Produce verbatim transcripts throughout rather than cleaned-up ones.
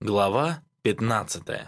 Глава пятнадцатая.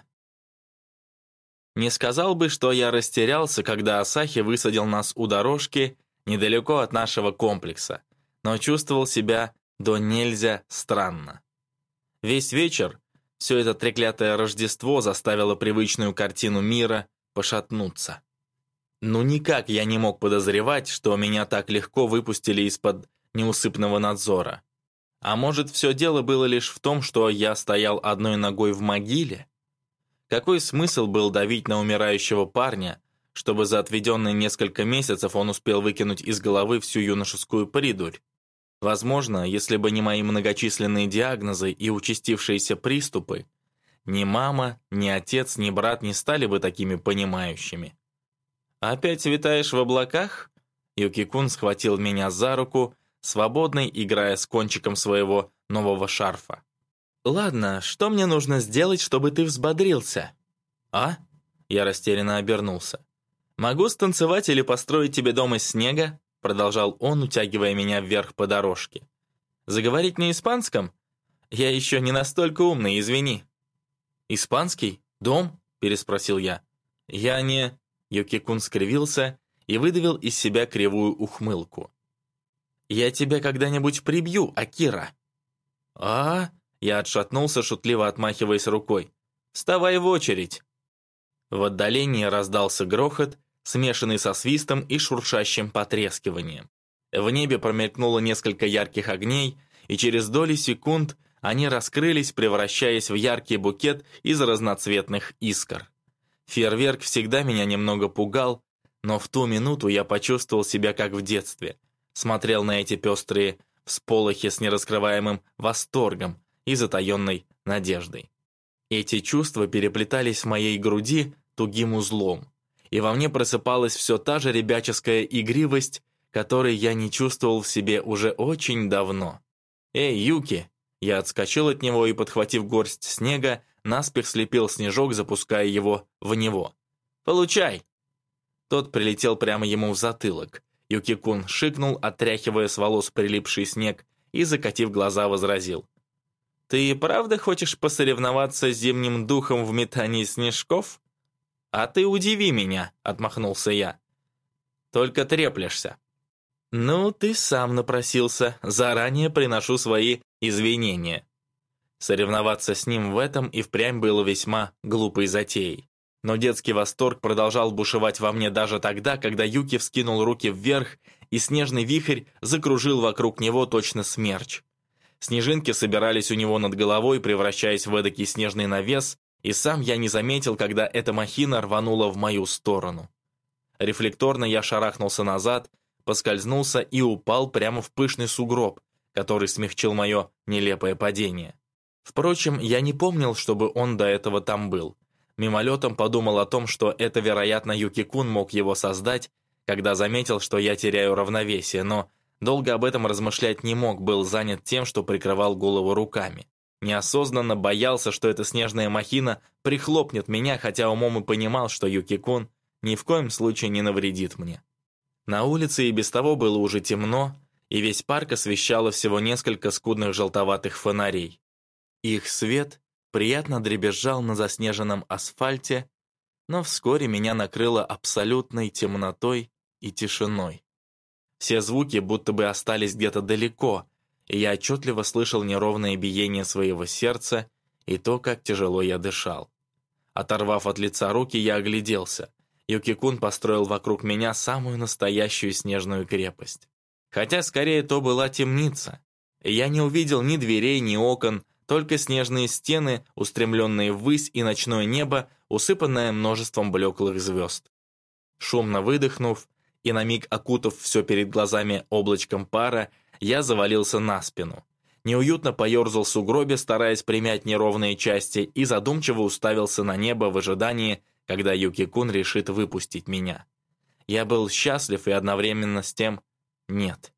Не сказал бы, что я растерялся, когда Асахи высадил нас у дорожки недалеко от нашего комплекса, но чувствовал себя до нельзя странно. Весь вечер все это треклятое Рождество заставило привычную картину мира пошатнуться. Ну никак я не мог подозревать, что меня так легко выпустили из-под неусыпного надзора. А может, все дело было лишь в том, что я стоял одной ногой в могиле? Какой смысл был давить на умирающего парня, чтобы за отведенные несколько месяцев он успел выкинуть из головы всю юношескую придурь? Возможно, если бы не мои многочисленные диагнозы и участившиеся приступы, ни мама, ни отец, ни брат не стали бы такими понимающими. «Опять витаешь в облаках?» Юки-кун схватил меня за руку, свободной, играя с кончиком своего нового шарфа. «Ладно, что мне нужно сделать, чтобы ты взбодрился?» «А?» Я растерянно обернулся. «Могу станцевать или построить тебе дом из снега?» Продолжал он, утягивая меня вверх по дорожке. «Заговорить на испанском? Я еще не настолько умный, извини». «Испанский? Дом?» переспросил я. «Я не...» Юки-кун скривился и выдавил из себя кривую ухмылку. «Я тебя когда-нибудь прибью, Акира!» «А?» Я отшатнулся, шутливо отмахиваясь рукой. «Вставай в очередь!» В отдалении раздался грохот, смешанный со свистом и шуршащим потрескиванием. В небе промелькнуло несколько ярких огней, и через доли секунд они раскрылись, превращаясь в яркий букет из разноцветных искр. Фейерверк всегда меня немного пугал, но в ту минуту я почувствовал себя как в детстве. Смотрел на эти пестрые всполохи с нераскрываемым восторгом и затаенной надеждой. Эти чувства переплетались в моей груди тугим узлом, и во мне просыпалась все та же ребяческая игривость, которой я не чувствовал в себе уже очень давно. «Эй, Юки!» Я отскочил от него и, подхватив горсть снега, наспех слепил снежок, запуская его в него. «Получай!» Тот прилетел прямо ему в затылок. Юки-кун шикнул, отряхивая с волос прилипший снег, и, закатив глаза, возразил. «Ты правда хочешь посоревноваться с зимним духом в метании снежков?» «А ты удиви меня», — отмахнулся я. «Только треплешься». «Ну, ты сам напросился, заранее приношу свои извинения». Соревноваться с ним в этом и впрямь было весьма глупой затеей. Но детский восторг продолжал бушевать во мне даже тогда, когда Юки вскинул руки вверх, и снежный вихрь закружил вокруг него точно смерч. Снежинки собирались у него над головой, превращаясь в эдакий снежный навес, и сам я не заметил, когда эта махина рванула в мою сторону. Рефлекторно я шарахнулся назад, поскользнулся и упал прямо в пышный сугроб, который смягчил мое нелепое падение. Впрочем, я не помнил, чтобы он до этого там был. Мимолетом подумал о том, что это, вероятно, Юки-кун мог его создать, когда заметил, что я теряю равновесие, но долго об этом размышлять не мог, был занят тем, что прикрывал голову руками. Неосознанно боялся, что эта снежная махина прихлопнет меня, хотя умом и понимал, что Юки-кун ни в коем случае не навредит мне. На улице и без того было уже темно, и весь парк освещало всего несколько скудных желтоватых фонарей. Их свет приятно дребезжал на заснеженном асфальте, но вскоре меня накрыло абсолютной темнотой и тишиной. Все звуки будто бы остались где-то далеко, и я отчетливо слышал неровное биение своего сердца и то, как тяжело я дышал. Оторвав от лица руки, я огляделся. Юки-кун построил вокруг меня самую настоящую снежную крепость. Хотя скорее то была темница. Я не увидел ни дверей, ни окон, только снежные стены, устремленные ввысь, и ночное небо, усыпанное множеством блеклых звезд. Шумно выдохнув и на миг окутав все перед глазами облачком пара, я завалился на спину. Неуютно поерзал в сугробе, стараясь примять неровные части, и задумчиво уставился на небо в ожидании, когда Юки-кун решит выпустить меня. Я был счастлив и одновременно с тем нет.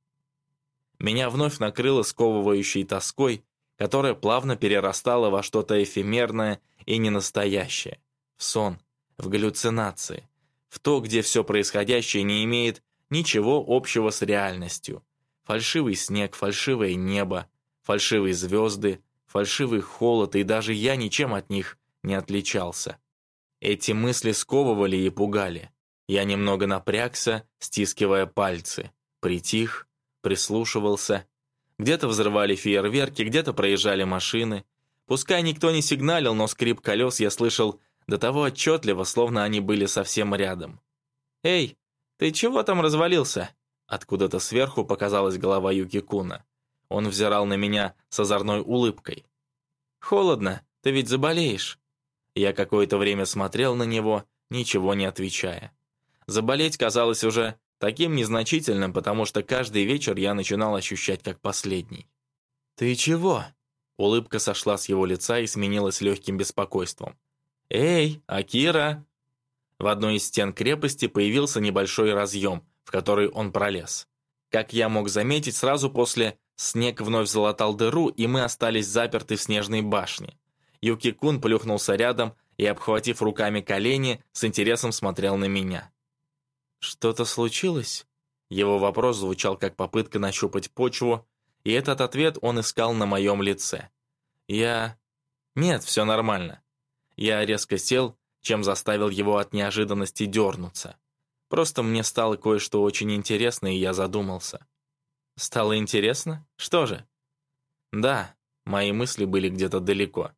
Меня вновь накрыло сковывающей тоской, которая плавно перерастала во что-то эфемерное и ненастоящее, в сон, в галлюцинации, в то, где все происходящее не имеет ничего общего с реальностью. Фальшивый снег, фальшивое небо, фальшивые звезды, фальшивый холод, и даже я ничем от них не отличался. Эти мысли сковывали и пугали. Я немного напрягся, стискивая пальцы, притих, прислушивался. Где-то взрывали фейерверки, где-то проезжали машины. Пускай никто не сигналил, но скрип колес я слышал до того отчетливо, словно они были совсем рядом. «Эй, ты чего там развалился?» Откуда-то сверху показалась голова Юки-куна. Он взирал на меня с озорной улыбкой. «Холодно, ты ведь заболеешь». Я какое-то время смотрел на него, ничего не отвечая. Заболеть казалось уже таким незначительным, потому что каждый вечер я начинал ощущать как последний. «Ты чего?» Улыбка сошла с его лица и сменилась легким беспокойством. «Эй, Акира!» В одной из стен крепости появился небольшой разъем, в который он пролез. Как я мог заметить, сразу после снег вновь залатал дыру, и мы остались заперты в снежной башне. Юки-кун плюхнулся рядом и, обхватив руками колени, с интересом смотрел на меня. «Что-то случилось?» Его вопрос звучал как попытка нащупать почву, и этот ответ он искал на моем лице. Я... Нет, все нормально. Я резко сел, чем заставил его от неожиданности дернуться. Просто мне стало кое-что очень интересно, и я задумался. Стало интересно? Что же? Да, мои мысли были где-то далеко.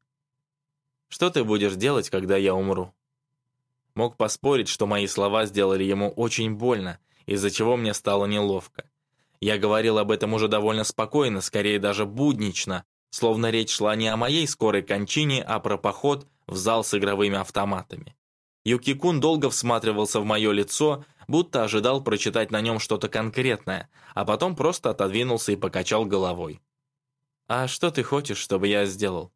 Что ты будешь делать, когда я умру? Мог поспорить, что мои слова сделали ему очень больно, из-за чего мне стало неловко. Я говорил об этом уже довольно спокойно, скорее даже буднично, словно речь шла не о моей скорой кончине, а про поход в зал с игровыми автоматами. Юки-кун долго всматривался в мое лицо, будто ожидал прочитать на нем что-то конкретное, а потом просто отодвинулся и покачал головой. «А что ты хочешь, чтобы я сделал?»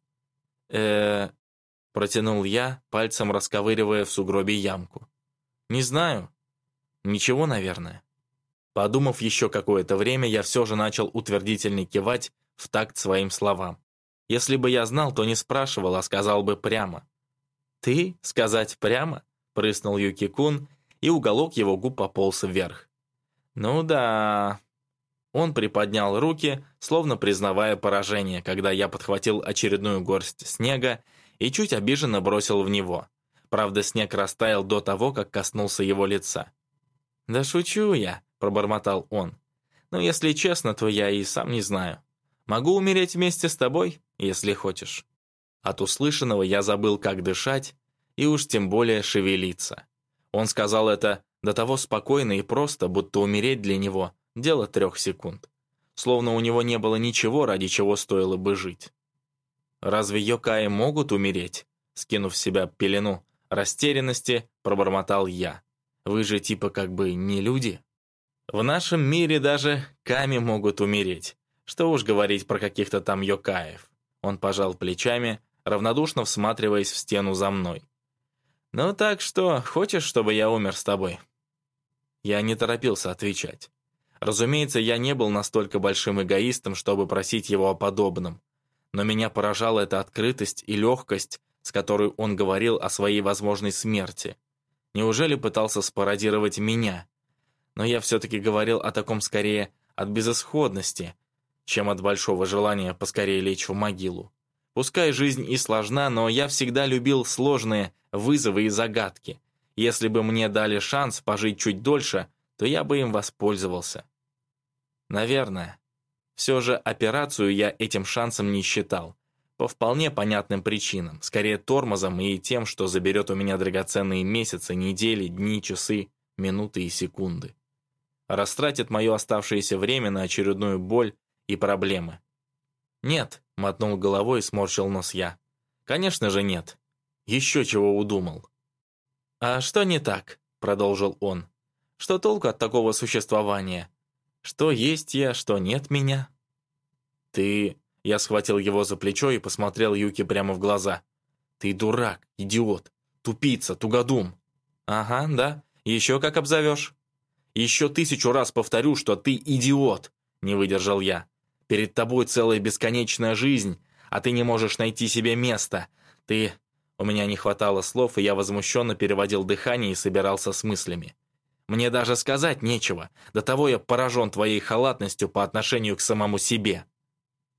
э протянул я, пальцем расковыривая в сугробе ямку. «Не знаю. Ничего, наверное». Подумав еще какое-то время, я все же начал утвердительно кивать в такт своим словам. Если бы я знал, то не спрашивал, а сказал бы прямо. «Ты? Сказать прямо?» – прыснул Юки-кун, и уголок его губ пополз вверх. «Ну да...» Он приподнял руки, словно признавая поражение, когда я подхватил очередную горсть снега и чуть обиженно бросил в него. Правда, снег растаял до того, как коснулся его лица. «Да шучу я», – пробормотал он. «Но если честно, то я и сам не знаю. Могу умереть вместе с тобой, если хочешь». От услышанного я забыл, как дышать, и уж тем более шевелиться. Он сказал это до того спокойно и просто, будто умереть для него – дело трех секунд. Словно у него не было ничего, ради чего стоило бы жить. «Разве йокаи могут умереть?» Скинув с себя пелену растерянности, пробормотал я. «Вы же типа как бы не люди?» «В нашем мире даже ками могут умереть. Что уж говорить про каких-то там йокаев». Он пожал плечами, равнодушно всматриваясь в стену за мной. «Ну так что, хочешь, чтобы я умер с тобой?» Я не торопился отвечать. Разумеется, я не был настолько большим эгоистом, чтобы просить его о подобном. Но меня поражала эта открытость и легкость, с которой он говорил о своей возможной смерти. Неужели пытался спародировать меня? Но я все-таки говорил о таком скорее от безысходности, чем от большого желания поскорее лечь в могилу. Пускай жизнь и сложна, но я всегда любил сложные вызовы и загадки. Если бы мне дали шанс пожить чуть дольше, то я бы им воспользовался. Наверное. Все же операцию я этим шансом не считал. По вполне понятным причинам. Скорее тормозом и тем, что заберет у меня драгоценные месяцы, недели, дни, часы, минуты и секунды. Растратит мое оставшееся время на очередную боль и проблемы. «Нет», — мотнул головой и сморщил нос я. «Конечно же нет. Еще чего удумал». «А что не так?» — продолжил он. «Что толку от такого существования? Что есть я, что нет меня?» «Ты...» — я схватил его за плечо и посмотрел Юки прямо в глаза. «Ты дурак, идиот, тупица, тугодум». «Ага, да, еще как обзовешь». «Еще тысячу раз повторю, что ты идиот», — не выдержал я. «Перед тобой целая бесконечная жизнь, а ты не можешь найти себе места. Ты...» У меня не хватало слов, и я возмущенно переводил дыхание и собирался с мыслями. «Мне даже сказать нечего. До того я поражен твоей халатностью по отношению к самому себе».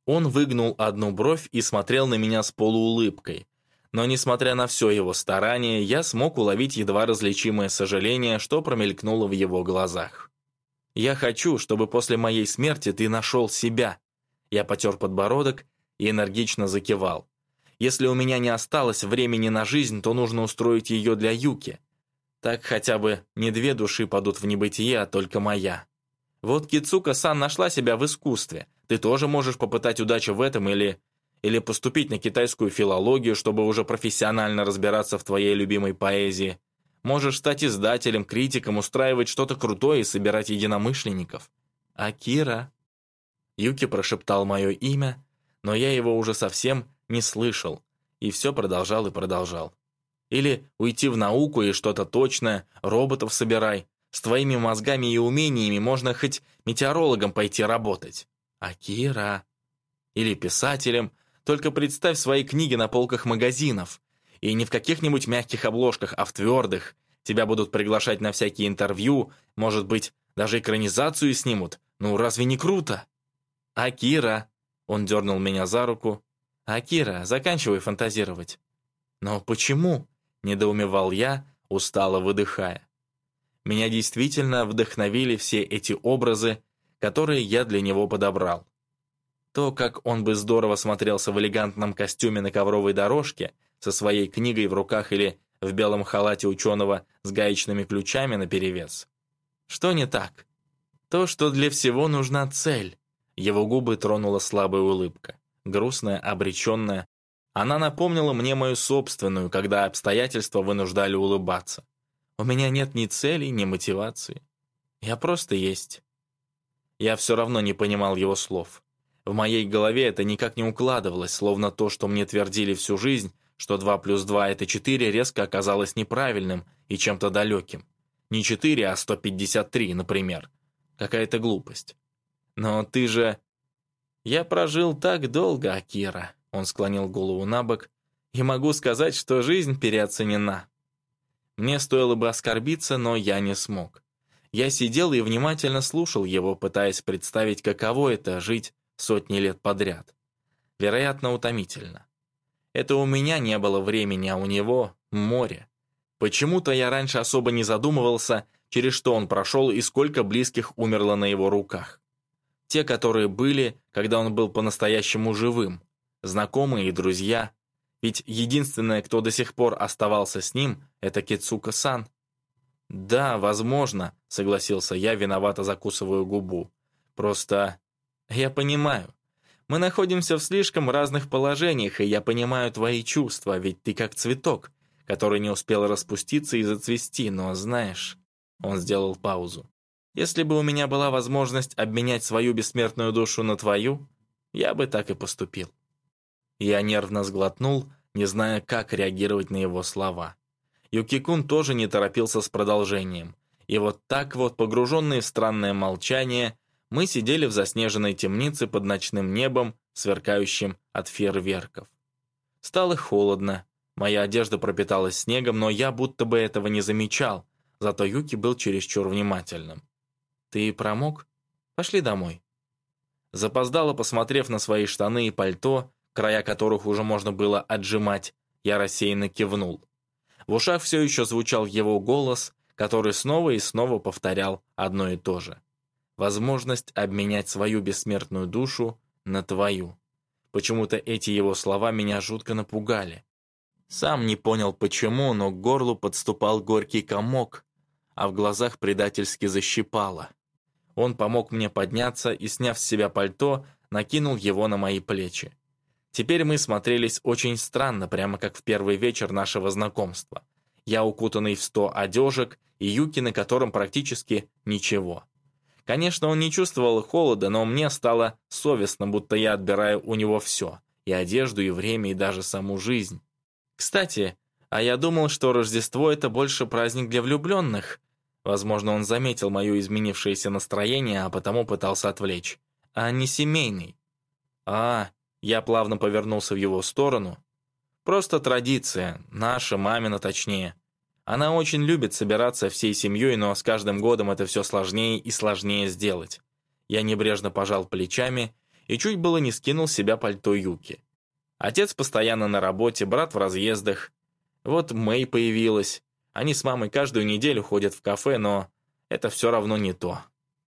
Он выгнул одну бровь и смотрел на меня с полуулыбкой. Но, несмотря на все его старание, я смог уловить едва различимое сожаление, что промелькнуло в его глазах. «Я хочу, чтобы после моей смерти ты нашел себя». Я потер подбородок и энергично закивал. «Если у меня не осталось времени на жизнь, то нужно устроить ее для Юки. Так хотя бы не две души падут в небытие, а только моя. Вот Кицука-сан нашла себя в искусстве. Ты тоже можешь попытать удачи в этом или... или поступить на китайскую филологию, чтобы уже профессионально разбираться в твоей любимой поэзии. Можешь стать издателем, критиком, устраивать что-то крутое и собирать единомышленников. Акира». Юки прошептал мое имя, но я его уже совсем не слышал, и все продолжал и продолжал. Или уйти в науку и что-то точное, роботов собирай. С твоими мозгами и умениями можно хоть метеорологом пойти работать. Акира. Или писателем. Только представь свои книги на полках магазинов. И не в каких-нибудь мягких обложках, а в твердых. Тебя будут приглашать на всякие интервью, может быть, даже экранизацию снимут. Ну, разве не круто? Акира. Он дернул меня за руку. Акира, заканчивай фантазировать. Но почему? Недоумевал я, устало выдыхая. Меня действительно вдохновили все эти образы, которые я для него подобрал. То, как он бы здорово смотрелся в элегантном костюме на ковровой дорожке, со своей книгой в руках или в белом халате ученого с гаечными ключами наперевес. Что не так? То, что для всего нужна цель. Его губы тронула слабая улыбка, грустная, обреченная. Она напомнила мне мою собственную, когда обстоятельства вынуждали улыбаться. У меня нет ни цели, ни мотивации. Я просто есть. Я все равно не понимал его слов. В моей голове это никак не укладывалось, словно то, что мне твердили всю жизнь, что два плюс два это четыре, резко оказалось неправильным и чем-то далеким. Не четыре, а сто пятьдесят три, например. Какая-то глупость. Но ты же... Я прожил так долго, Акира. Он склонил голову на бок. И могу сказать, что жизнь переоценена. Мне стоило бы оскорбиться, но я не смог. Я сидел и внимательно слушал его, пытаясь представить, каково это — жить сотни лет подряд. Вероятно, утомительно. Это у меня не было времени, а у него море. Почему-то я раньше особо не задумывался, через что он прошел и сколько близких умерло на его руках. Те, которые были, когда он был по-настоящему живым. Знакомые и друзья. Ведь единственное, кто до сих пор оставался с ним, это Кицука-сан. «Да, возможно», — согласился я, виновато закусываю губу. «Просто... я понимаю. Мы находимся в слишком разных положениях, и я понимаю твои чувства, ведь ты как цветок, который не успел распуститься и зацвести, но знаешь...» Он сделал паузу. «Если бы у меня была возможность обменять свою бессмертную душу на твою, я бы так и поступил». Я нервно сглотнул, не зная, как реагировать на его слова. Юки-кун тоже не торопился с продолжением. И вот так вот, погруженные в странное молчание, мы сидели в заснеженной темнице под ночным небом, сверкающим от фейерверков. Стало холодно, моя одежда пропиталась снегом, но я будто бы этого не замечал, зато Юки был чересчур внимательным. «Ты промок? Пошли домой». Запоздало, посмотрев на свои штаны и пальто, края которых уже можно было отжимать, я рассеянно кивнул. В ушах все еще звучал его голос, который снова и снова повторял одно и то же. Возможность обменять свою бессмертную душу на твою. Почему-то эти его слова меня жутко напугали. Сам не понял почему, но к горлу подступал горький комок, а в глазах предательски защипало. Он помог мне подняться и, сняв с себя пальто, накинул его на мои плечи. Теперь мы смотрелись очень странно, прямо как в первый вечер нашего знакомства. Я укутанный в сто одежек, и Юки, на котором практически ничего. Конечно, он не чувствовал холода, но мне стало совестно, будто я отбираю у него все. И одежду, и время, и даже саму жизнь. Кстати, а я думал, что Рождество — это больше праздник для влюбленных. Возможно, он заметил мое изменившееся настроение, а потому пытался отвлечь. А не семейный. А, я плавно повернулся в его сторону. Просто традиция, наша, мамина точнее. Она очень любит собираться всей семьей, но с каждым годом это все сложнее и сложнее сделать. Я небрежно пожал плечами и чуть было не скинул с себя пальто Юки. Отец постоянно на работе, брат в разъездах. Вот Мэй появилась. Они с мамой каждую неделю ходят в кафе, но это все равно не то.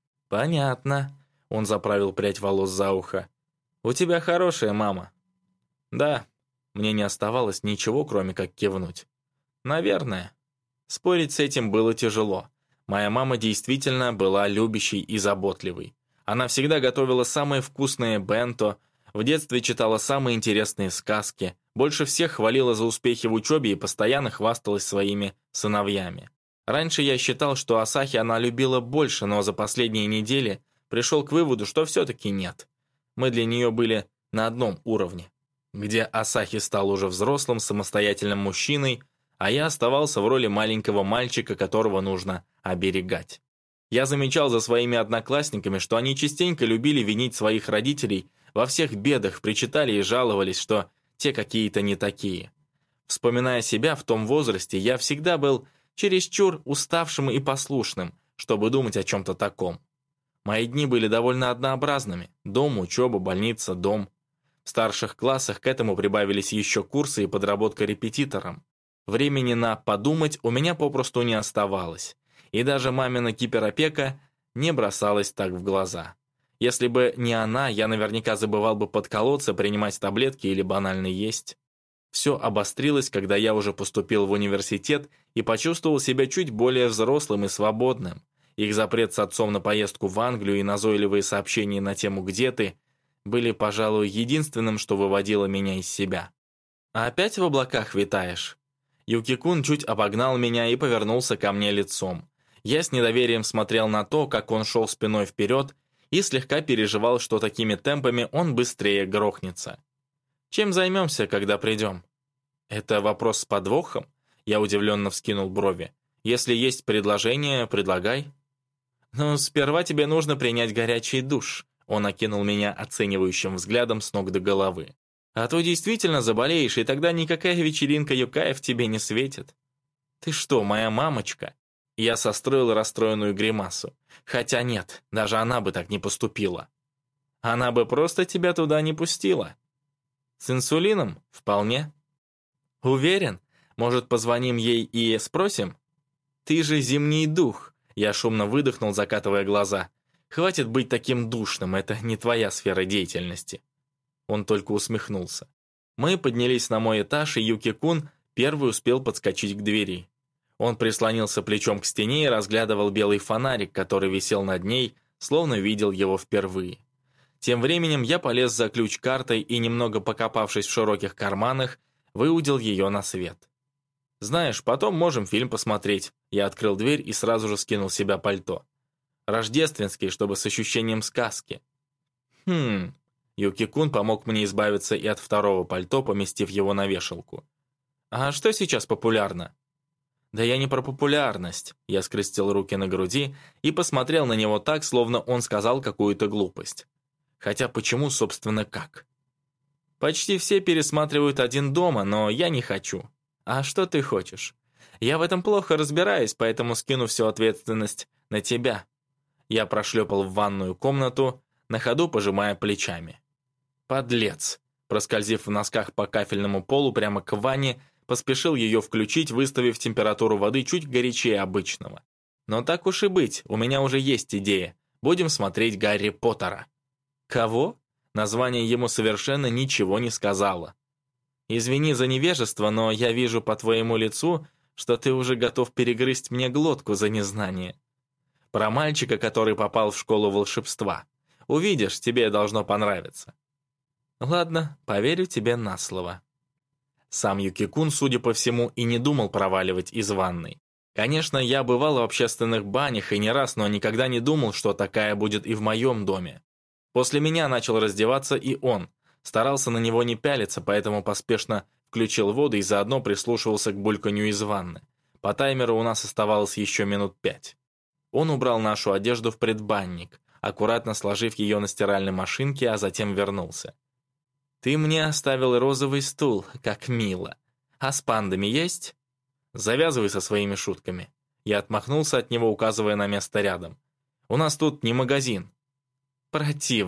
«Понятно», — он заправил прядь волос за ухо. «У тебя хорошая мама». «Да». Мне не оставалось ничего, кроме как кивнуть. «Наверное». Спорить с этим было тяжело. Моя мама действительно была любящей и заботливой. Она всегда готовила самые вкусные бенто, в детстве читала самые интересные сказки, больше всех хвалила за успехи в учебе и постоянно хвасталась своими сыновьями. Раньше я считал, что Асахи она любила больше, но за последние недели пришел к выводу, что все-таки нет. Мы для нее были на одном уровне, где Асахи стал уже взрослым, самостоятельным мужчиной, а я оставался в роли маленького мальчика, которого нужно оберегать. Я замечал за своими одноклассниками, что они частенько любили винить своих родителей во всех бедах, причитали и жаловались, что те какие-то не такие. Вспоминая себя в том возрасте, я всегда был чересчур уставшим и послушным, чтобы думать о чем-то таком. Мои дни были довольно однообразными. Дом, учеба, больница, дом. В старших классах к этому прибавились еще курсы и подработка репетитором. Времени на подумать у меня попросту не оставалось. И даже мамина гиперопека не бросалась так в глаза. Если бы не она, я наверняка забывал бы подколоться, принимать таблетки или банально есть. Все обострилось, когда я уже поступил в университет и почувствовал себя чуть более взрослым и свободным. Их запрет с отцом на поездку в Англию и назойливые сообщения на тему «Где ты?» были, пожалуй, единственным, что выводило меня из себя. «А опять в облаках витаешь?» Юки-кун чуть обогнал меня и повернулся ко мне лицом. Я с недоверием смотрел на то, как он шел спиной вперед, и слегка переживал, что такими темпами он быстрее грохнется. «Чем займемся, когда придем?» «Это вопрос с подвохом?» Я удивленно вскинул брови. «Если есть предложение, предлагай». «Ну, сперва тебе нужно принять горячий душ», он окинул меня оценивающим взглядом с ног до головы. «А то действительно заболеешь, и тогда никакая вечеринка юкаев тебе не светит». «Ты что, моя мамочка?» Я состроил расстроенную гримасу. Хотя нет, даже она бы так не поступила. Она бы просто тебя туда не пустила. С инсулином? Вполне. Уверен? Может, позвоним ей и спросим? Ты же зимний дух. Я шумно выдохнул, закатывая глаза. Хватит быть таким душным, это не твоя сфера деятельности. Он только усмехнулся. Мы поднялись на мой этаж, и Юки-кун первый успел подскочить к двери. Он прислонился плечом к стене и разглядывал белый фонарик, который висел над ней, словно видел его впервые. Тем временем я полез за ключ-картой и, немного покопавшись в широких карманах, выудил ее на свет. «Знаешь, потом можем фильм посмотреть». Я открыл дверь и сразу же скинул с себя пальто. Рождественский, чтобы с ощущением сказки. Хм... Юки-кун помог мне избавиться и от второго пальто, поместив его на вешалку. «А что сейчас популярно?» «Да я не про популярность», — я скрестил руки на груди и посмотрел на него так, словно он сказал какую-то глупость. Хотя почему, собственно, как? «Почти все пересматривают «Один дома», но я не хочу. А что ты хочешь? Я в этом плохо разбираюсь, поэтому скину всю ответственность на тебя». Я прошлепал в ванную комнату, на ходу пожимая плечами. «Подлец!» Проскользив в носках по кафельному полу прямо к ванне, поспешил ее включить, выставив температуру воды чуть горячее обычного. Но так уж и быть, у меня уже есть идея. Будем смотреть Гарри Поттера. Кого? Название ему совершенно ничего не сказала. Извини за невежество, но я вижу по твоему лицу, что ты уже готов перегрызть мне глотку за незнание. Про мальчика, который попал в школу волшебства. Увидишь, тебе должно понравиться. Ладно, поверю тебе на слово. Сам Юки-кун, судя по всему, и не думал проваливать из ванной. Конечно, я бывал в общественных банях и не раз, но никогда не думал, что такая будет и в моем доме. После меня начал раздеваться и он. Старался на него не пялиться, поэтому поспешно включил воду и заодно прислушивался к бульканью из ванны. По таймеру у нас оставалось еще минут пять. Он убрал нашу одежду в предбанник, аккуратно сложив ее на стиральной машинке, а затем вернулся. «Ты мне оставил розовый стул, как мило. А с пандами есть?» «Завязывай со своими шутками». Я отмахнулся от него, указывая на место рядом. «У нас тут не магазин». «Противный».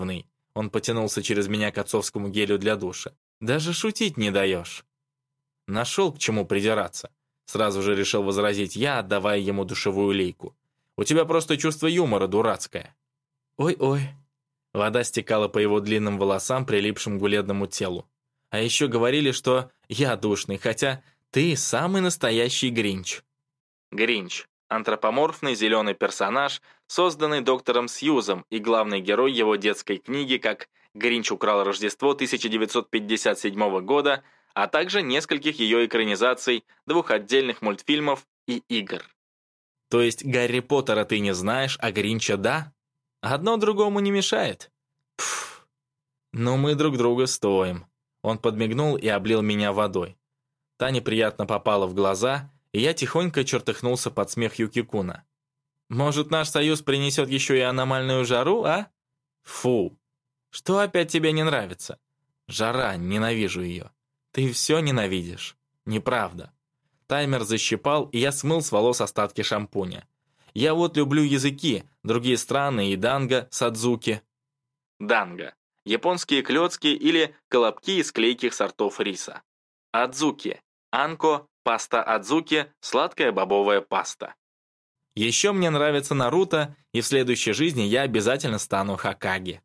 Он потянулся через меня к отцовскому гелю для душа. «Даже шутить не даешь». Нашел к чему придираться. Сразу же решил возразить я, отдавая ему душевую лейку. «У тебя просто чувство юмора дурацкое». «Ой-ой». Вода стекала по его длинным волосам, прилипшим к бледному телу. А еще говорили, что я душный, хотя ты самый настоящий Гринч. Гринч – антропоморфный зеленый персонаж, созданный доктором Сьюзом и главный герой его детской книги как «Гринч украл Рождество» тысяча девятьсот пятьдесят седьмого года, а также нескольких ее экранизаций, двух отдельных мультфильмов и игр. То есть Гарри Поттера ты не знаешь, а Гринча да? Одно другому не мешает. Пф, ну мы друг друга стоим. Он подмигнул и облил меня водой. Та неприятно попала в глаза, и я тихонько чертыхнулся под смех Юки-куна. «Может, наш союз принесет еще и аномальную жару, а?» «Фу! Что опять тебе не нравится?» «Жара, ненавижу ее». «Ты все ненавидишь». «Неправда». Таймер защипал, и я смыл с волос остатки шампуня. «Я вот люблю языки, другие страны и данго, садзуки». Данго. Японские клёцки или колобки из клейких сортов риса. Адзуки. Анко, паста адзуки, сладкая бобовая паста. Еще мне нравится Наруто, и в следующей жизни я обязательно стану Хокаге.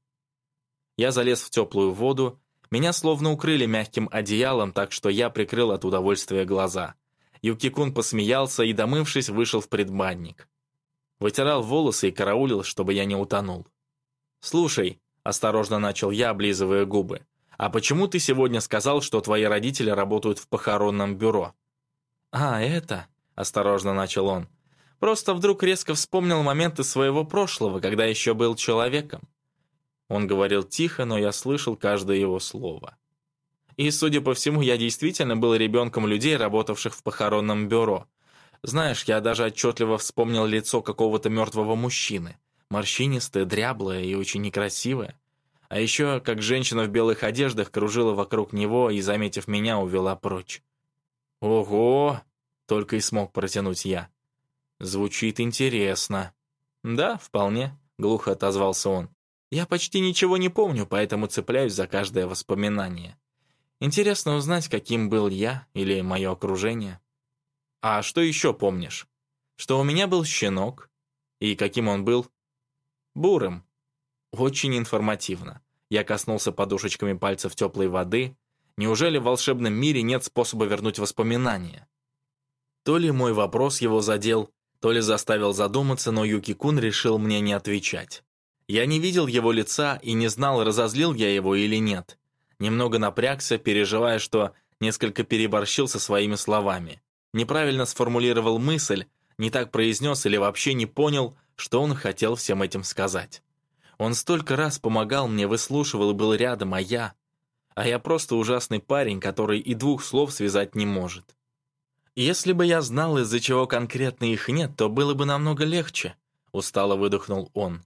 Я залез в теплую воду, меня словно укрыли мягким одеялом, так что я прикрыл от удовольствия глаза. Юки-кун посмеялся и, домывшись, вышел в предбанник. Вытирал волосы и караулил, чтобы я не утонул. «Слушай», — осторожно начал я, облизывая губы, «а почему ты сегодня сказал, что твои родители работают в похоронном бюро?» «А, это...» — осторожно начал он. «Просто вдруг резко вспомнил моменты своего прошлого, когда еще был человеком». Он говорил тихо, но я слышал каждое его слово. И, судя по всему, я действительно был ребенком людей, работавших в похоронном бюро. Знаешь, я даже отчетливо вспомнил лицо какого-то мертвого мужчины. Морщинистое, дряблое и очень некрасивое. А еще, как женщина в белых одеждах кружила вокруг него и, заметив меня, увела прочь. «Ого!» — только и смог протянуть я. «Звучит интересно». «Да, вполне», — глухо отозвался он. «Я почти ничего не помню, поэтому цепляюсь за каждое воспоминание. Интересно узнать, каким был я или мое окружение». «А что еще помнишь?» «Что у меня был щенок. И каким он был?» «Бурым». «Очень информативно». Я коснулся подушечками пальцев теплой воды. Неужели в волшебном мире нет способа вернуть воспоминания? То ли мой вопрос его задел, то ли заставил задуматься, но Юки-кун решил мне не отвечать. Я не видел его лица и не знал, разозлил я его или нет. Немного напрягся, переживая, что несколько переборщил со своими словами. Неправильно сформулировал мысль, не так произнес или вообще не понял, что он хотел всем этим сказать. Он столько раз помогал мне, выслушивал и был рядом, а я... А я просто ужасный парень, который и двух слов связать не может. Если бы я знал, из-за чего конкретно их нет, то было бы намного легче, устало выдохнул он.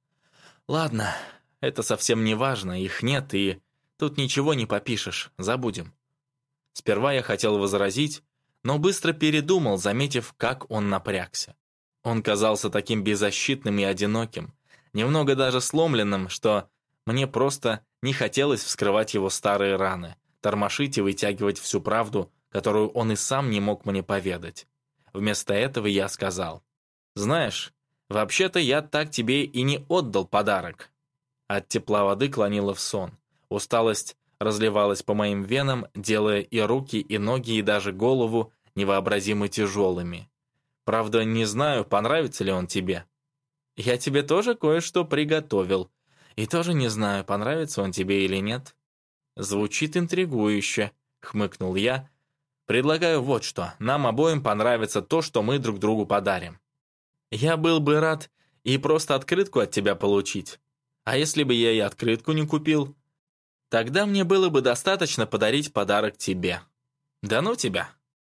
Ладно, это совсем не важно, их нет, и тут ничего не попишешь, забудем. Сперва я хотел возразить, но быстро передумал, заметив, как он напрягся. Он казался таким беззащитным и одиноким, немного даже сломленным, что мне просто не хотелось вскрывать его старые раны, тормошить и вытягивать всю правду, которую он и сам не мог мне поведать. Вместо этого я сказал: «Знаешь, вообще-то я так тебе и не отдал подарок». От тепла воды клонило в сон. Усталость разливалась по моим венам, делая и руки, и ноги, и даже голову невообразимо тяжелыми. Правда, не знаю, понравится ли он тебе. Я тебе тоже кое-что приготовил. И тоже не знаю, понравится он тебе или нет. Звучит интригующе, хмыкнул я. Предлагаю вот что. Нам обоим понравится то, что мы друг другу подарим. Я был бы рад и просто открытку от тебя получить. А если бы я и открытку не купил? Тогда мне было бы достаточно подарить подарок тебе. Да ну тебя.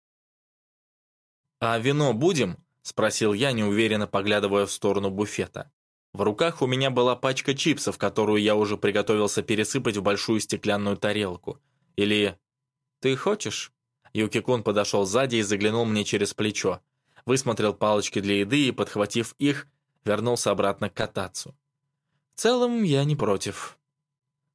«А вино будем?» — спросил я, неуверенно поглядывая в сторону буфета. В руках у меня была пачка чипсов, которую я уже приготовился пересыпать в большую стеклянную тарелку. Или... «Ты хочешь?» Юки-кун подошел сзади и заглянул мне через плечо. Высмотрел палочки для еды и, подхватив их, вернулся обратно к катацу. «В целом, я не против».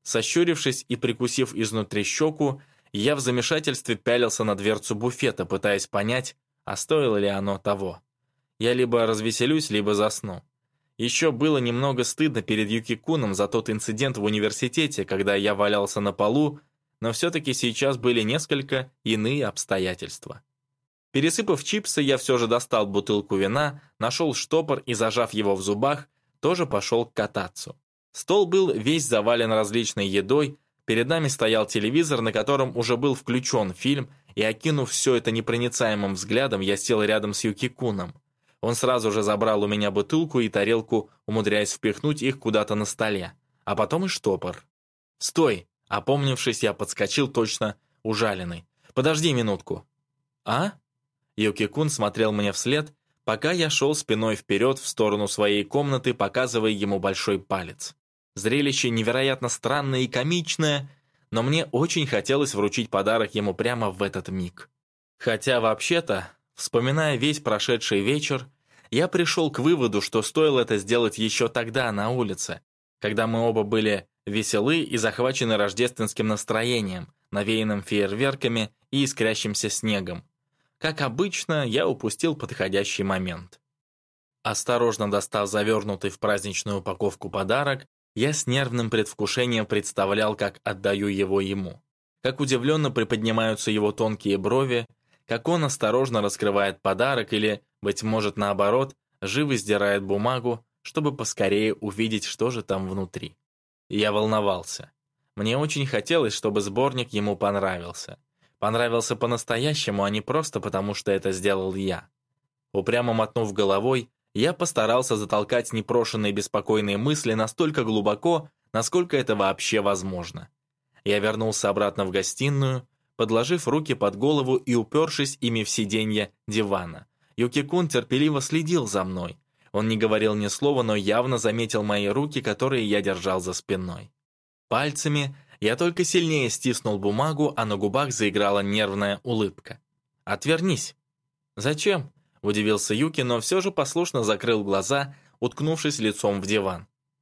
Сощурившись и прикусив изнутри щеку, я в замешательстве пялился на дверцу буфета, пытаясь понять, а стоило ли оно того. Я либо развеселюсь, либо засну. Еще было немного стыдно перед Юки-куном за тот инцидент в университете, когда я валялся на полу, но все-таки сейчас были несколько иные обстоятельства. Пересыпав чипсы, я все же достал бутылку вина, нашел штопор и, зажав его в зубах, тоже пошел к кататься. Стол был весь завален различной едой, перед нами стоял телевизор, на котором уже был включен фильм, и, окинув все это непроницаемым взглядом, я сел рядом с Юки-куном. Он сразу же забрал у меня бутылку и тарелку, умудряясь впихнуть их куда-то на столе, а потом и штопор. «Стой!» — опомнившись, я подскочил точно ужаленный. «Подожди минутку». «А?» Юки-кун смотрел мне вслед, пока я шел спиной вперед в сторону своей комнаты, показывая ему большой палец. Зрелище невероятно странное и комичное, но мне очень хотелось вручить подарок ему прямо в этот миг. Хотя вообще-то, вспоминая весь прошедший вечер, я пришел к выводу, что стоило это сделать еще тогда на улице, когда мы оба были веселы и захвачены рождественским настроением, навеянным фейерверками и искрящимся снегом. Как обычно, я упустил подходящий момент. Осторожно достав завернутый в праздничную упаковку подарок, я с нервным предвкушением представлял, как отдаю его ему. Как удивленно приподнимаются его тонкие брови, как он осторожно раскрывает подарок или, быть может, наоборот, живо сдирает бумагу, чтобы поскорее увидеть, что же там внутри. Я волновался. Мне очень хотелось, чтобы сборник ему понравился. Понравился по-настоящему, а не просто потому, что это сделал я. Упрямо мотнув головой, я постарался затолкать непрошенные беспокойные мысли настолько глубоко, насколько это вообще возможно. Я вернулся обратно в гостиную, подложив руки под голову и упершись ими в сиденье дивана. Юки-кун терпеливо следил за мной. Он не говорил ни слова, но явно заметил мои руки, которые я держал за спиной. Пальцами я только сильнее стиснул бумагу, а на губах заиграла нервная улыбка. «Отвернись». «Зачем?» – удивился Юки, но все же послушно закрыл глаза, уткнувшись лицом в диван.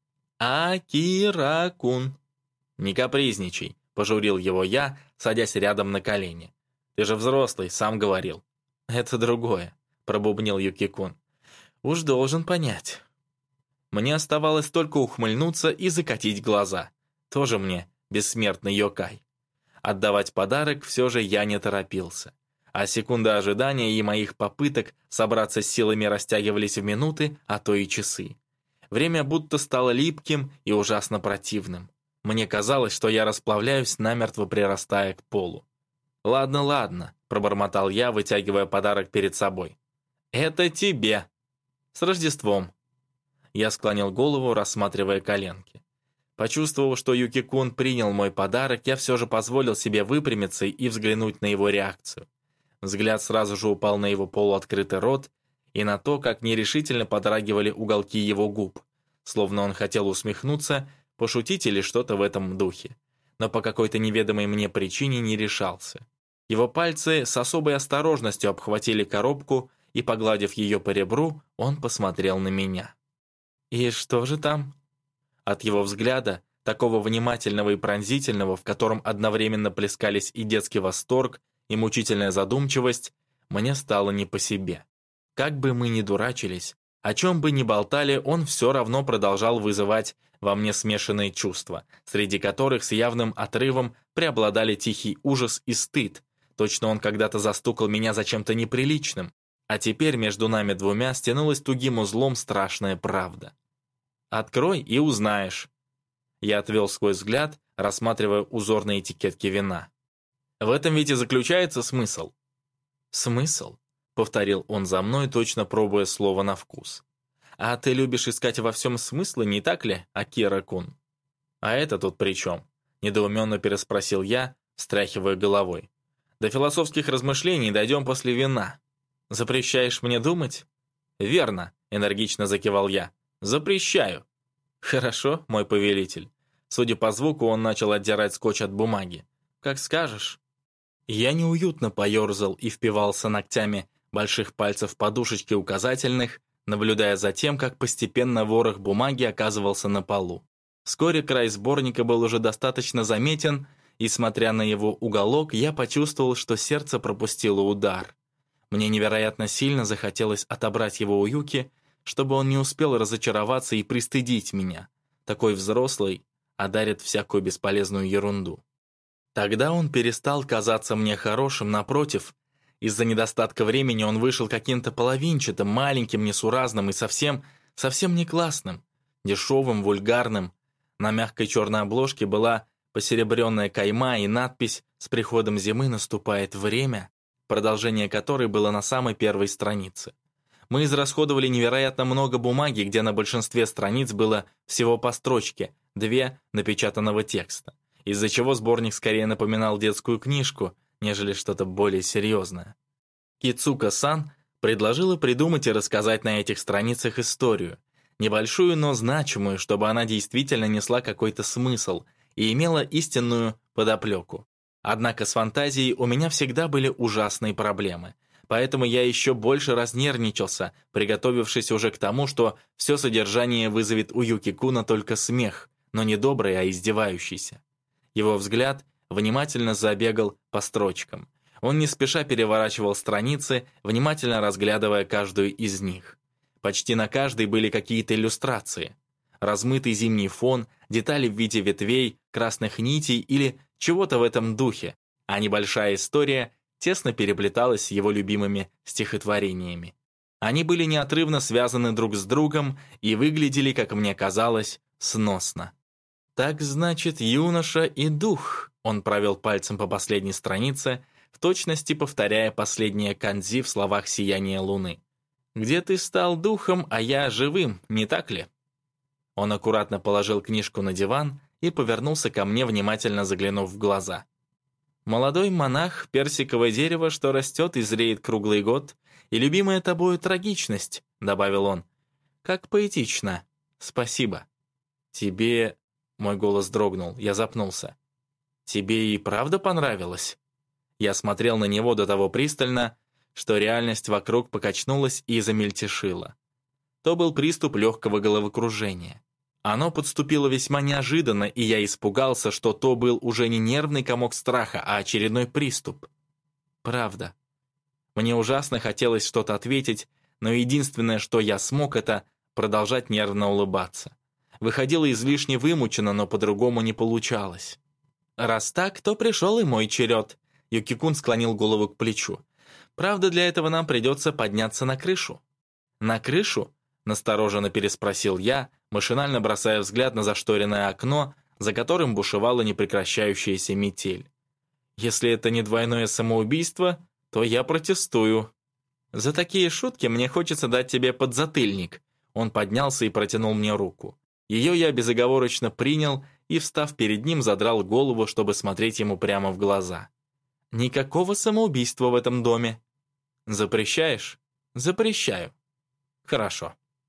«Акира-кун». «Не капризничай», – пожурил его я, садясь рядом на колени. «Ты же взрослый, сам говорил». «Это другое», – пробубнил Юки-кун. «Уж должен понять». Мне оставалось только ухмыльнуться и закатить глаза. Тоже мне бессмертный йокай. Отдавать подарок все же я не торопился. А секунды ожидания и моих попыток собраться с силами растягивались в минуты, а то и часы. Время будто стало липким и ужасно противным. Мне казалось, что я расплавляюсь, намертво прирастая к полу. «Ладно, ладно», – пробормотал я, вытягивая подарок перед собой. «Это тебе! С Рождеством!» Я склонил голову, рассматривая коленки. Почувствовав, что Юки-кун принял мой подарок, я все же позволил себе выпрямиться и взглянуть на его реакцию. Взгляд сразу же упал на его полуоткрытый рот и на то, как нерешительно подрагивали уголки его губ, словно он хотел усмехнуться, пошутить или что-то в этом духе, но по какой-то неведомой мне причине не решался. Его пальцы с особой осторожностью обхватили коробку, и, погладив ее по ребру, он посмотрел на меня. «И что же там?» От его взгляда, такого внимательного и пронзительного, в котором одновременно плескались и детский восторг, и мучительная задумчивость, мне стало не по себе. Как бы мы ни дурачились, о чем бы ни болтали, он все равно продолжал вызывать во мне смешанные чувства, среди которых с явным отрывом преобладали тихий ужас и стыд. Точно он когда-то застукал меня за чем-то неприличным, а теперь между нами двумя стянулась тугим узлом страшная правда. «Открой и узнаешь». Я отвел свой взгляд, рассматривая узорные этикетки вина. «В этом ведь и заключается смысл». «Смысл?» — повторил он за мной, точно пробуя слово на вкус. «А ты любишь искать во всем смыслы, не так ли, Акира-кун?» «А это тут при чем?» — недоуменно переспросил я, встряхивая головой. «До философских размышлений дойдем после вина. Запрещаешь мне думать?» «Верно», — энергично закивал я. «Запрещаю». «Хорошо, мой повелитель». Судя по звуку, он начал отдирать скотч от бумаги. «Как скажешь». Я неуютно поерзал и впивался ногтями больших пальцев подушечки указательных, наблюдая за тем, как постепенно ворох бумаги оказывался на полу. Вскоре край сборника был уже достаточно заметен, и, смотря на его уголок, я почувствовал, что сердце пропустило удар. Мне невероятно сильно захотелось отобрать его у Юки, чтобы он не успел разочароваться и пристыдить меня. Такой взрослый, а дарит всякую бесполезную ерунду. Тогда он перестал казаться мне хорошим, напротив. Из-за недостатка времени он вышел каким-то половинчатым, маленьким, несуразным и совсем, совсем не классным, дешевым, вульгарным. На мягкой черной обложке была посеребренная кайма и надпись «С приходом зимы наступает время», продолжение которой было на самой первой странице. Мы израсходовали невероятно много бумаги, где на большинстве страниц было всего по строчке, две напечатанного текста, из-за чего сборник скорее напоминал детскую книжку, нежели что-то более серьезное. Кицука-сан предложила придумать и рассказать на этих страницах историю, небольшую, но значимую, чтобы она действительно несла какой-то смысл и имела истинную подоплеку. Однако с фантазией у меня всегда были ужасные проблемы, поэтому я еще больше разнервничался, приготовившись уже к тому, что все содержание вызовет у Юки-куна только смех, но не добрый, а издевающийся. Его взгляд внимательно забегал по строчкам. Он не спеша переворачивал страницы, внимательно разглядывая каждую из них. Почти на каждой были какие-то иллюстрации. Размытый зимний фон, детали в виде ветвей, красных нитей или чего-то в этом духе, а небольшая история тесно переплеталась с его любимыми стихотворениями. Они были неотрывно связаны друг с другом и выглядели, как мне казалось, сносно. «Так значит, юноша и дух», — он провел пальцем по последней странице, в точности повторяя последнее канзи в словах «Сияние луны». «Где ты стал духом, а я живым, не так ли?» Он аккуратно положил книжку на диван и повернулся ко мне, внимательно заглянув в глаза. «Молодой монах, персиковое дерево, что растет и зреет круглый год, и любимая тобою трагичность», — добавил он. «Как поэтично. Спасибо. Тебе...» — мой голос дрогнул, я запнулся. «Тебе и правда понравилось?» Я смотрел на него до того пристально, что реальность вокруг покачнулась и замельтешила. То был приступ легкого головокружения. Оно подступило весьма неожиданно, и я испугался, что то был уже не нервный комок страха, а очередной приступ. Правда. Мне ужасно хотелось что-то ответить, но единственное, что я смог, это продолжать нервно улыбаться. Выходило излишне вымученно, но по-другому не получалось. «Раз так, то пришел и мой черед», — Юки-кун склонил голову к плечу. «Правда, для этого нам придется подняться на крышу». «На крышу?» — настороженно переспросил я, машинально бросая взгляд на зашторенное окно, за которым бушевала непрекращающаяся метель. «Если это не двойное самоубийство, то я протестую». «За такие шутки мне хочется дать тебе подзатыльник». Он поднялся и протянул мне руку. Ее я безоговорочно принял и, встав перед ним, задрал голову, чтобы смотреть ему прямо в глаза. «Никакого самоубийства в этом доме». «Запрещаешь?» «Запрещаю». «Хорошо».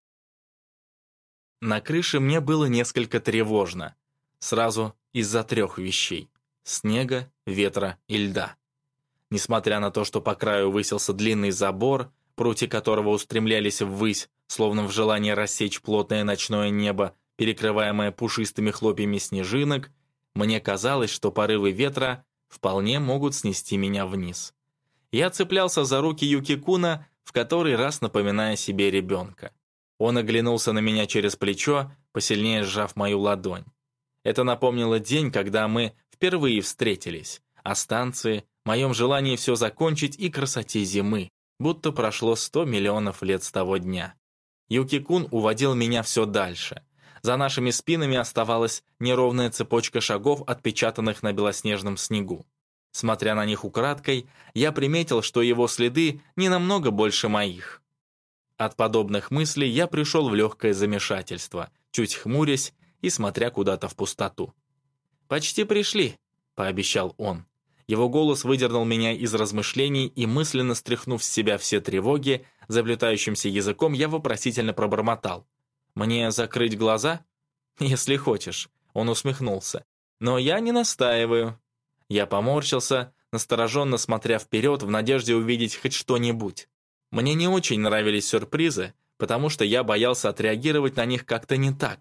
На крыше мне было несколько тревожно. Сразу из-за трех вещей – снега, ветра и льда. Несмотря на то, что по краю высился длинный забор, прутья которого устремлялись ввысь, словно в желании рассечь плотное ночное небо, перекрываемое пушистыми хлопьями снежинок, мне казалось, что порывы ветра вполне могут снести меня вниз. Я цеплялся за руки Юки-куна, в который раз напоминая себе ребенка. Он оглянулся на меня через плечо, посильнее сжав мою ладонь. Это напомнило день, когда мы впервые встретились, о станции, моем желании все закончить и красоте зимы, будто прошло сто миллионов лет с того дня. Юки-кун уводил меня все дальше. За нашими спинами оставалась неровная цепочка шагов, отпечатанных на белоснежном снегу. Смотря на них украдкой, я приметил, что его следы не намного больше моих. От подобных мыслей я пришел в легкое замешательство, чуть хмурясь и смотря куда-то в пустоту. «Почти пришли», — пообещал он. Его голос выдернул меня из размышлений, и мысленно стряхнув с себя все тревоги, заплетающимся языком я вопросительно пробормотал. «Мне закрыть глаза?» «Если хочешь», — он усмехнулся. «Но я не настаиваю». Я поморщился, настороженно смотря вперед в надежде увидеть хоть что-нибудь. Мне не очень нравились сюрпризы, потому что я боялся отреагировать на них как-то не так.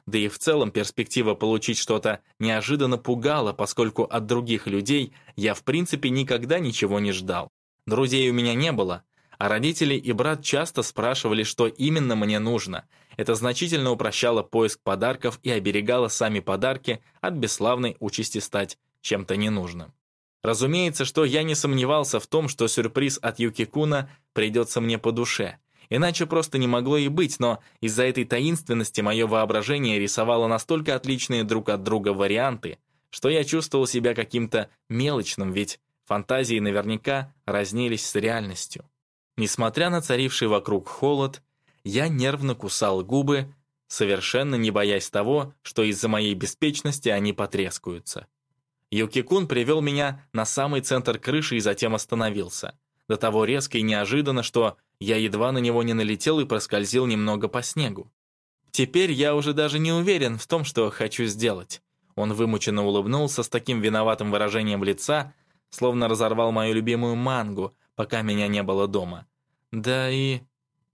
Да и в целом перспектива получить что-то неожиданно пугала, поскольку от других людей я в принципе никогда ничего не ждал. Друзей у меня не было, а родители и брат часто спрашивали, что именно мне нужно. Это значительно упрощало поиск подарков и оберегало сами подарки от бесславной участи стать чем-то ненужным. Разумеется, что я не сомневался в том, что сюрприз от Юки-куна придется мне по душе. Иначе просто не могло и быть, но из-за этой таинственности мое воображение рисовало настолько отличные друг от друга варианты, что я чувствовал себя каким-то мелочным, ведь фантазии наверняка разнились с реальностью. Несмотря на царивший вокруг холод, я нервно кусал губы, совершенно не боясь того, что из-за моей беспечности они потрескаются. Юки-кун привел меня на самый центр крыши и затем остановился. До того резко и неожиданно, что я едва на него не налетел и проскользил немного по снегу. Теперь я уже даже не уверен в том, что хочу сделать. Он вымученно улыбнулся с таким виноватым выражением лица, словно разорвал мою любимую мангу, пока меня не было дома. Да и...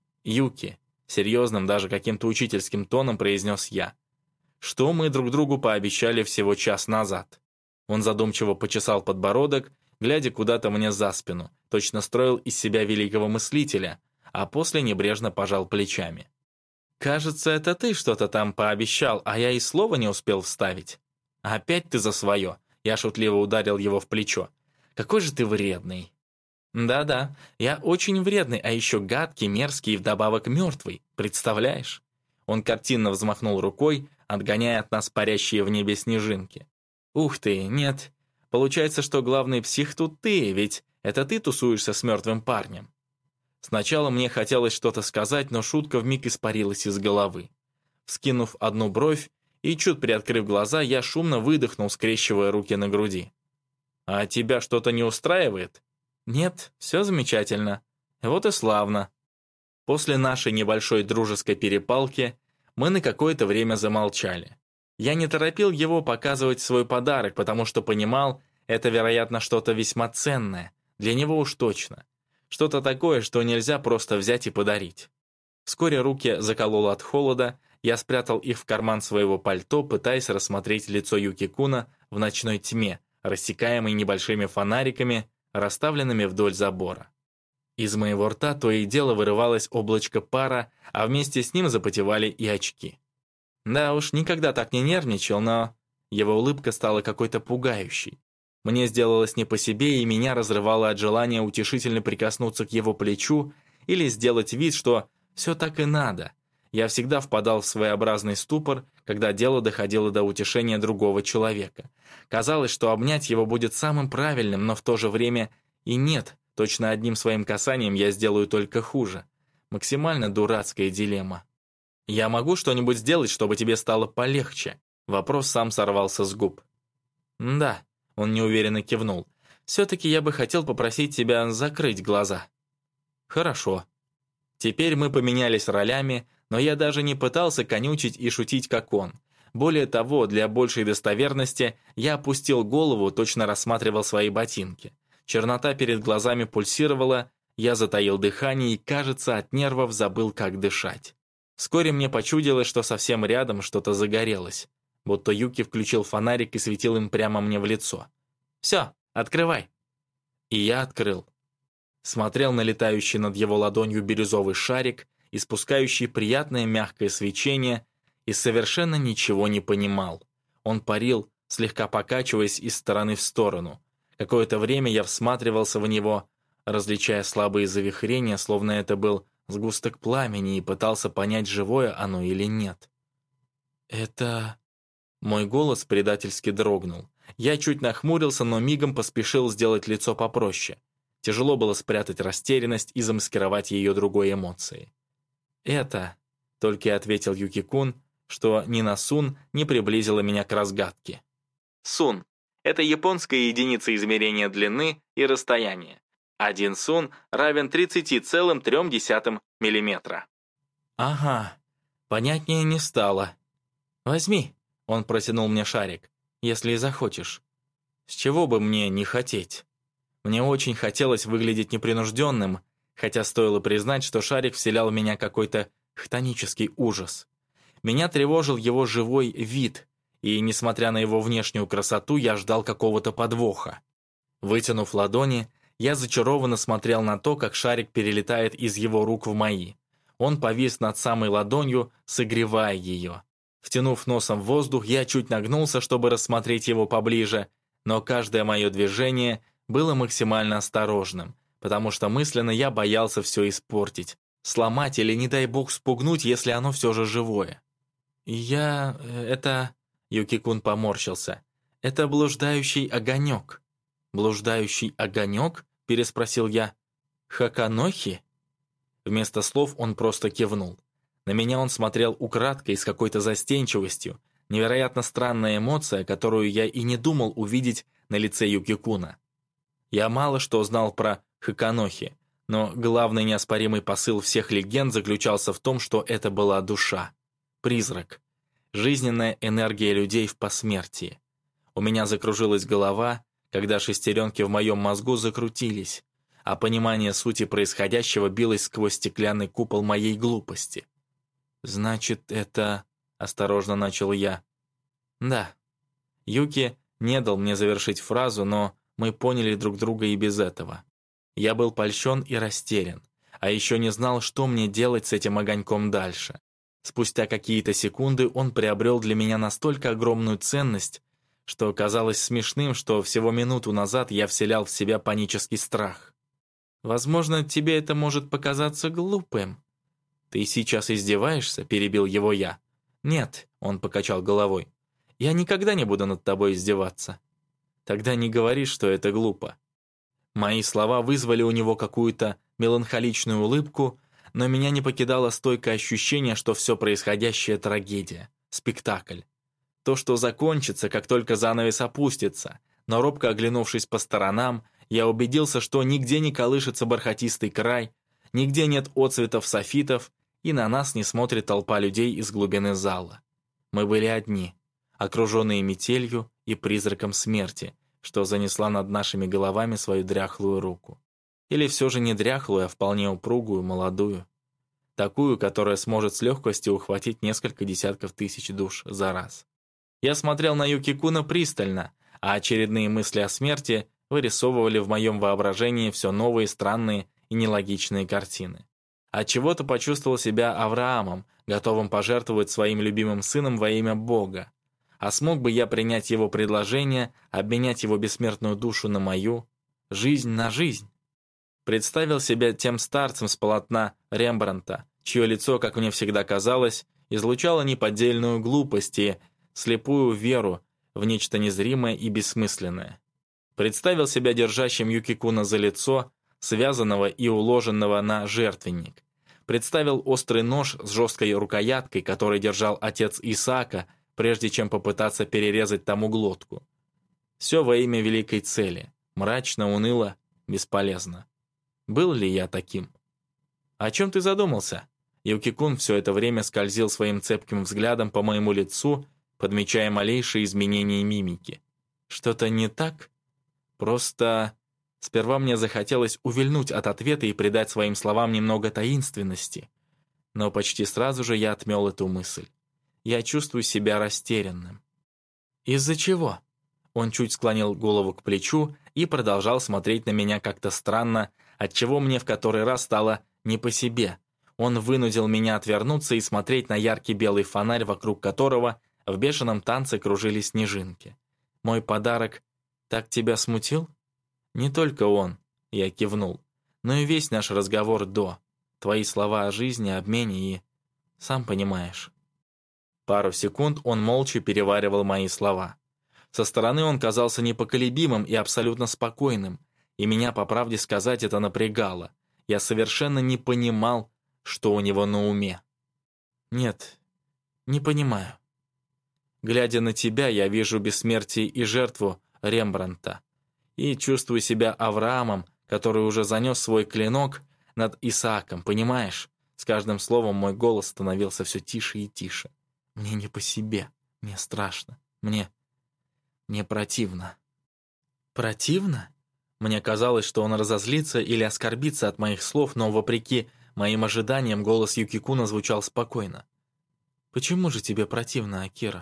Юки, серьезным, даже каким-то учительским тоном произнес я. Что мы друг другу пообещали всего час назад? Он задумчиво почесал подбородок, глядя куда-то мне за спину, точно строил из себя великого мыслителя, а после небрежно пожал плечами. «Кажется, это ты что-то там пообещал, а я и слова не успел вставить. Опять ты за свое», — я шутливо ударил его в плечо. «Какой же ты вредный». «Да-да, я очень вредный, а еще гадкий, мерзкий и вдобавок мертвый, представляешь?» Он картинно взмахнул рукой, отгоняя от нас парящие в небе снежинки. «Ух ты, нет. Получается, что главный псих тут ты, ведь это ты тусуешься с мертвым парнем». Сначала мне хотелось что-то сказать, но шутка вмиг испарилась из головы. Вскинув одну бровь и чуть приоткрыв глаза, я шумно выдохнул, скрещивая руки на груди. «А тебя что-то не устраивает?» «Нет, все замечательно. Вот и славно». После нашей небольшой дружеской перепалки мы на какое-то время замолчали. Я не торопил его показывать свой подарок, потому что понимал, это, вероятно, что-то весьма ценное, для него уж точно. Что-то такое, что нельзя просто взять и подарить. Вскоре руки закололо от холода, я спрятал их в карман своего пальто, пытаясь рассмотреть лицо Юки-куна в ночной тьме, рассекаемой небольшими фонариками, расставленными вдоль забора. Из моего рта то и дело вырывалось облачко пара, а вместе с ним запотевали и очки. Да уж, никогда так не нервничал, но... Его улыбка стала какой-то пугающей. Мне сделалось не по себе, и меня разрывало от желания утешительно прикоснуться к его плечу или сделать вид, что все так и надо. Я всегда впадал в своеобразный ступор, когда дело доходило до утешения другого человека. Казалось, что обнять его будет самым правильным, но в то же время и нет, точно одним своим касанием я сделаю только хуже. Максимально дурацкая дилемма. «Я могу что-нибудь сделать, чтобы тебе стало полегче?» Вопрос сам сорвался с губ. «Да», — он неуверенно кивнул. «Все-таки я бы хотел попросить тебя закрыть глаза». «Хорошо». Теперь мы поменялись ролями, но я даже не пытался конючить и шутить, как он. Более того, для большей достоверности я опустил голову, точно рассматривал свои ботинки. Чернота перед глазами пульсировала, я затаил дыхание и, кажется, от нервов забыл, как дышать. Вскоре мне почудилось, что совсем рядом что-то загорелось, будто Юки включил фонарик и светил им прямо мне в лицо. «Все, открывай!» И я открыл. Смотрел на летающий над его ладонью бирюзовый шарик, испускающий приятное мягкое свечение, и совершенно ничего не понимал. Он парил, слегка покачиваясь из стороны в сторону. Какое-то время я всматривался в него, различая слабые завихрения, словно это был сгусток пламени, и пытался понять, живое оно или нет. «Это...» Мой голос предательски дрогнул. Я чуть нахмурился, но мигом поспешил сделать лицо попроще. Тяжело было спрятать растерянность и замаскировать ее другой эмоцией. «Это...» — только и ответил Юки-кун, что ни на сун не приблизило меня к разгадке. Сун — это японская единица измерения длины и расстояния. Один сун равен тридцати целых трём десятым миллиметра. «Ага, понятнее не стало. Возьми», — он протянул мне шарик, — «если и захочешь». С чего бы мне не хотеть? Мне очень хотелось выглядеть непринужденным, хотя стоило признать, что шарик вселял в меня какой-то хтонический ужас. Меня тревожил его живой вид, и, несмотря на его внешнюю красоту, я ждал какого-то подвоха. Вытянув ладони, я зачарованно смотрел на то, как шарик перелетает из его рук в мои. Он повис над самой ладонью, согревая ее. Втянув носом в воздух, я чуть нагнулся, чтобы рассмотреть его поближе, но каждое мое движение было максимально осторожным, потому что мысленно я боялся все испортить, сломать или, не дай бог, спугнуть, если оно все же живое. «Я... это...» — Юки-кун поморщился. «Это блуждающий огонек». «Блуждающий огонек?» — переспросил я. «Хаканохи?» Вместо слов он просто кивнул. На меня он смотрел украдкой, с какой-то застенчивостью, невероятно странная эмоция, которую я и не думал увидеть на лице Юки-куна. Я мало что знал про Хаканохи, но главный неоспоримый посыл всех легенд заключался в том, что это была душа, призрак, жизненная энергия людей в посмертии. У меня закружилась голова, когда шестеренки в моем мозгу закрутились, а понимание сути происходящего билось сквозь стеклянный купол моей глупости. «Значит, это...» — осторожно начал я. «Да». Юки не дал мне завершить фразу, но мы поняли друг друга и без этого. Я был польщен и растерян, а еще не знал, что мне делать с этим огоньком дальше. Спустя какие-то секунды он приобрел для меня настолько огромную ценность, что казалось смешным, что всего минуту назад я вселял в себя панический страх. «Возможно, тебе это может показаться глупым». «Ты сейчас издеваешься?» – перебил его я. «Нет», – он покачал головой. «Я никогда не буду над тобой издеваться». «Тогда не говори, что это глупо». Мои слова вызвали у него какую-то меланхоличную улыбку, но меня не покидало стойкое ощущение, что все происходящее – трагедия, спектакль. То, что закончится, как только занавес опустится, но робко оглянувшись по сторонам, я убедился, что нигде не колышется бархатистый край, нигде нет отцветов софитов, и на нас не смотрит толпа людей из глубины зала. Мы были одни, окруженные метелью и призраком смерти, что занесла над нашими головами свою дряхлую руку. Или все же не дряхлую, а вполне упругую, молодую. Такую, которая сможет с легкостью ухватить несколько десятков тысяч душ за раз. Я смотрел на Юки-куна пристально, а очередные мысли о смерти вырисовывали в моем воображении все новые странные и нелогичные картины. Отчего-то почувствовал себя Авраамом, готовым пожертвовать своим любимым сыном во имя Бога. А смог бы я принять его предложение, обменять его бессмертную душу на мою, жизнь на жизнь? Представил себя тем старцем с полотна Рембрандта, чье лицо, как мне всегда казалось, излучало неподдельную глупость и слепую веру в нечто незримое и бессмысленное. Представил себя держащим Юки-куна за лицо, связанного и уложенного на жертвенник. Представил острый нож с жесткой рукояткой, который держал отец Исаака, прежде чем попытаться перерезать тому глотку. Все во имя великой цели. Мрачно, уныло, бесполезно. Был ли я таким? «О чем ты задумался?» Юки-кун все это время скользил своим цепким взглядом по моему лицу, подмечая малейшие изменения мимики. «Что-то не так? Просто...» Сперва мне захотелось увильнуть от ответа и придать своим словам немного таинственности. Но почти сразу же я отмел эту мысль. Я чувствую себя растерянным. «Из-за чего?» Он чуть склонил голову к плечу и продолжал смотреть на меня как-то странно, отчего мне в который раз стало не по себе. Он вынудил меня отвернуться и смотреть на яркий белый фонарь, вокруг которого в бешеном танце кружились снежинки. «Мой подарок так тебя смутил?» «Не только он», — я кивнул, «но и весь наш разговор до. Твои слова о жизни, обмене и... Сам понимаешь». Пару секунд он молча переваривал мои слова. Со стороны он казался непоколебимым и абсолютно спокойным, и меня, по правде сказать, это напрягало. Я совершенно не понимал, что у него на уме. «Нет, не понимаю. Глядя на тебя, я вижу бессмертие и жертву Рембрандта. И чувствую себя Авраамом, который уже занес свой клинок над Исааком, понимаешь? С каждым словом мой голос становился все тише и тише. Мне не по себе, мне страшно, мне... мне противно». «Противно?» Мне казалось, что он разозлится или оскорбится от моих слов, но, вопреки моим ожиданиям, голос Юки-куна звучал спокойно. Почему же тебе противно, Акира?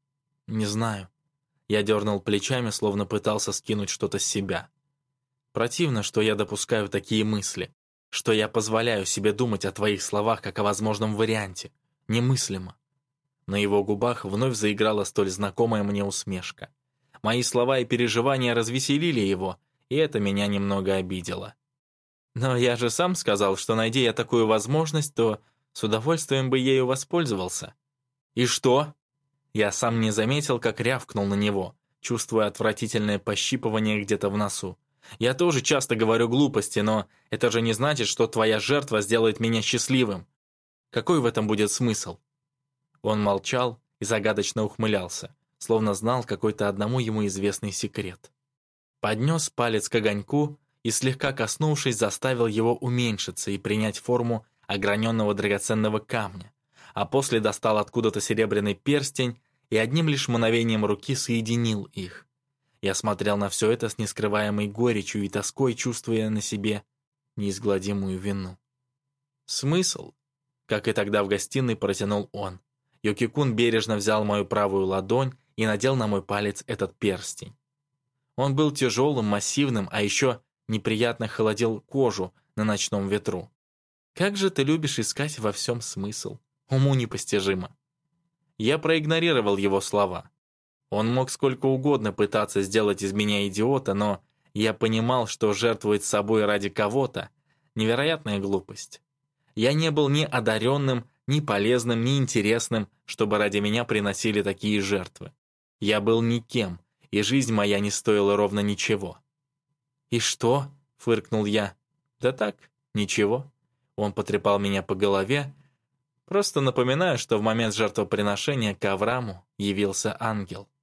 Не знаю. Я дернул плечами, словно пытался скинуть что-то с себя. Противно, что я допускаю такие мысли, что я позволяю себе думать о твоих словах как о возможном варианте. Немыслимо. На его губах вновь заиграла столь знакомая мне усмешка. Мои слова и переживания развеселили его, и это меня немного обидело. Но я же сам сказал, что, найди я такую возможность, то с удовольствием бы ею воспользовался. И что? Я сам не заметил, как рявкнул на него, чувствуя отвратительное пощипывание где-то в носу. Я тоже часто говорю глупости, но это же не значит, что твоя жертва сделает меня счастливым. Какой в этом будет смысл? Он молчал и загадочно ухмылялся, словно знал какой-то одному ему известный секрет. Поднес палец к огоньку и, слегка коснувшись, заставил его уменьшиться и принять форму ограненного драгоценного камня, а после достал откуда-то серебряный перстень и одним лишь мгновением руки соединил их. Я смотрел на все это с нескрываемой горечью и тоской, чувствуя на себе неизгладимую вину. «Смысл?» — как и тогда в гостиной протянул он. Юки-кун бережно взял мою правую ладонь и надел на мой палец этот перстень. Он был тяжелым, массивным, а еще неприятно холодил кожу на ночном ветру. «Как же ты любишь искать во всем смысл? Уму непостижимо». Я проигнорировал его слова. Он мог сколько угодно пытаться сделать из меня идиота, но я понимал, что жертвовать собой ради кого-то — невероятная глупость. Я не был ни одаренным, ни полезным, ни интересным, чтобы ради меня приносили такие жертвы. Я был никем, и жизнь моя не стоила ровно ничего. «И что?» — фыркнул я. «Да так, ничего». Он потрепал меня по голове. «Просто напоминаю, что в момент жертвоприношения к Аврааму явился ангел».